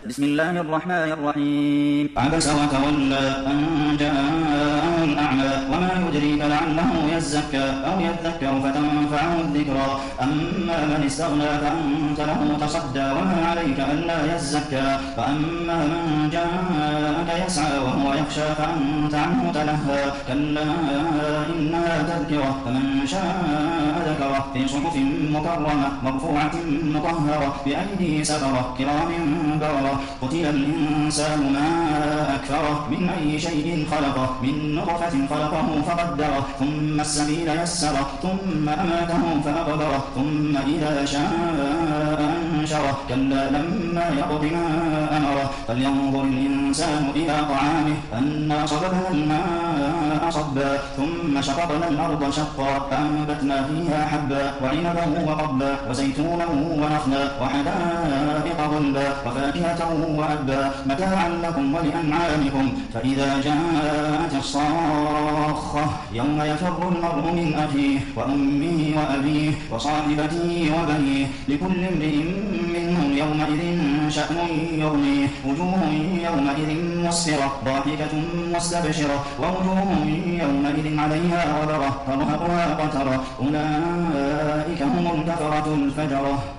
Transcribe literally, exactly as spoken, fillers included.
بسم الله الرحمن الرحيم. عبس وتولى أن جاءه الأعمى وما يدريك لعله يزكى أو يذكر فتنفعه الذكرى أما من استغنى فأنت له تصدى وما عليك ألا يزكى فأما من جاءك يسعى وهو يخشى فأنت عنه تلهى كلا إنها تذكرة فمن شاء ذكره في صحف مكرمة مرفوعة مطهرة بأيدي سفرة كرام بررة قتل الإنسان ما أكفره من أي شيء خلقه من نطفة خلقه فقدره ثم السبيل يسره ثم أماته فأقبره ثم إذا شاء أنشره كلا لما يقض ما أمره فلينظر الإنسان إلى طعامه أنا صببنا الماء صبا ثم شققنا الأرض شقا فأنبتنا فيها حبا وعنبا وقبا وزيتونا ونخلا وحدائق غلبا وفاكهة وأبا متاعا لكم ولأنعامكم فإذا جاءت الصاخة يوم يفر المرء من أخيه وأمه وأبيه وصاحبته وبنيه لكل امرئ منهم يومئذ شأن يغنيه وجوه يومئذ مسفرة ضاحكة مستبشرة ووجوه يومئذ عليها غبرة ترهقها قترة أولئك هم الكفرة الفجرة.